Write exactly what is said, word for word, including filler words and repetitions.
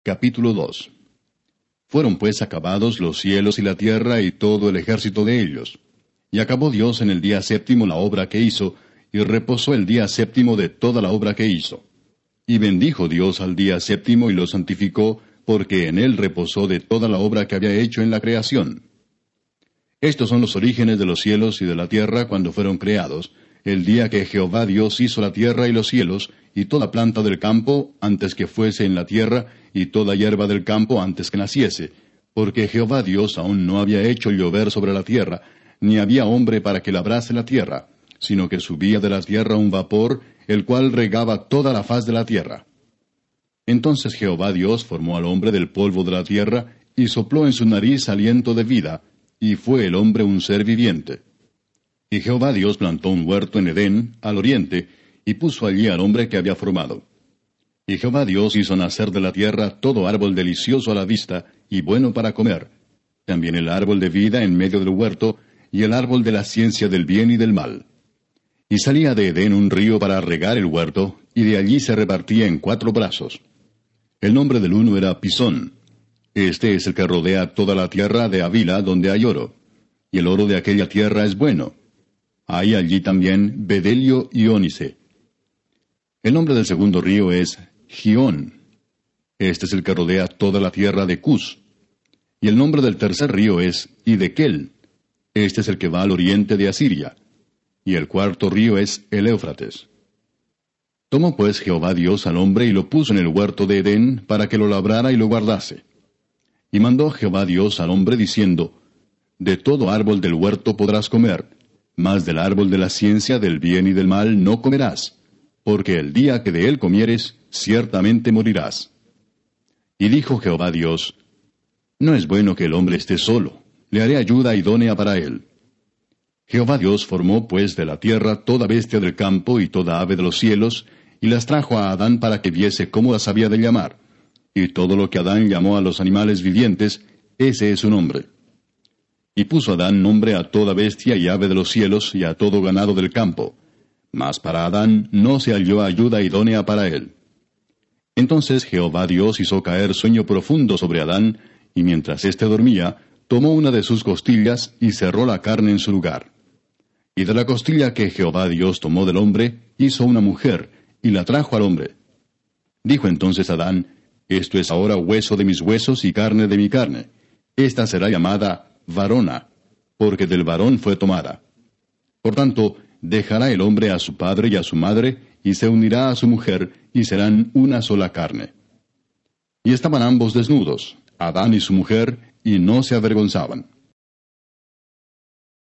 Capítulo dos. Fueron pues acabados los cielos y la tierra y todo el ejército de ellos. Y acabó Dios en el día séptimo la obra que hizo, y reposó el día séptimo de toda la obra que hizo. Y bendijo Dios al día séptimo y lo santificó, porque en él reposó de toda la obra que había hecho en la creación. Estos son los orígenes de los cielos y de la tierra cuando fueron creados, el día que Jehová Dios hizo la tierra y los cielos, y toda planta del campo antes que fuese en la tierra, y toda hierba del campo antes que naciese, porque Jehová Dios aún no había hecho llover sobre la tierra, ni había hombre para que labrase la tierra, sino que subía de la tierra un vapor, el cual regaba toda la faz de la tierra. Entonces Jehová Dios formó al hombre del polvo de la tierra, y sopló en su nariz aliento de vida, y fue el hombre un ser viviente. Y Jehová Dios plantó un huerto en Edén, al oriente, y puso allí al hombre que había formado. Y Jehová Dios hizo nacer de la tierra todo árbol delicioso a la vista, y bueno para comer, también el árbol de vida en medio del huerto, y el árbol de la ciencia del bien y del mal. Y salía de Edén un río para regar el huerto, y de allí se repartía en cuatro brazos. El nombre del uno era Pisón. Este es el que rodea toda la tierra de Havila, donde hay oro. Y el oro de aquella tierra es bueno. Hay allí también bedelio y ónice. El nombre del segundo río es Gión. Este es el que rodea toda la tierra de Cus. Y el nombre del tercer río es Hidekel. Este es el que va al oriente de Asiria. Y el cuarto río es el Éufrates. Tomó pues Jehová Dios al hombre y lo puso en el huerto de Edén para que lo labrara y lo guardase. Y mandó Jehová Dios al hombre diciendo, De todo árbol del huerto podrás comer, mas del árbol de la ciencia del bien y del mal no comerás, porque el día que de él comieres, ciertamente morirás. Y dijo Jehová Dios, No es bueno que el hombre esté solo, le haré ayuda idónea para él. Jehová Dios formó pues de la tierra toda bestia del campo y toda ave de los cielos, y las trajo a Adán para que viese cómo las había de llamar. Y todo lo que Adán llamó a los animales vivientes, ese es su nombre. Y puso Adán nombre a toda bestia y ave de los cielos y a todo ganado del campo. Mas para Adán no se halló ayuda idónea para él. Entonces Jehová Dios hizo caer sueño profundo sobre Adán, y mientras éste dormía, tomó una de sus costillas y cerró la carne en su lugar. Y de la costilla que Jehová Dios tomó del hombre, hizo una mujer, y la trajo al hombre. Dijo entonces Adán, Esto es ahora hueso de mis huesos y carne de mi carne. Esta será llamada varona, porque del varón fue tomada. Por tanto, dejará el hombre a su padre y a su madre, y se unirá a su mujer, y serán una sola carne. Y estaban ambos desnudos, Adán y su mujer, y no se avergonzaban.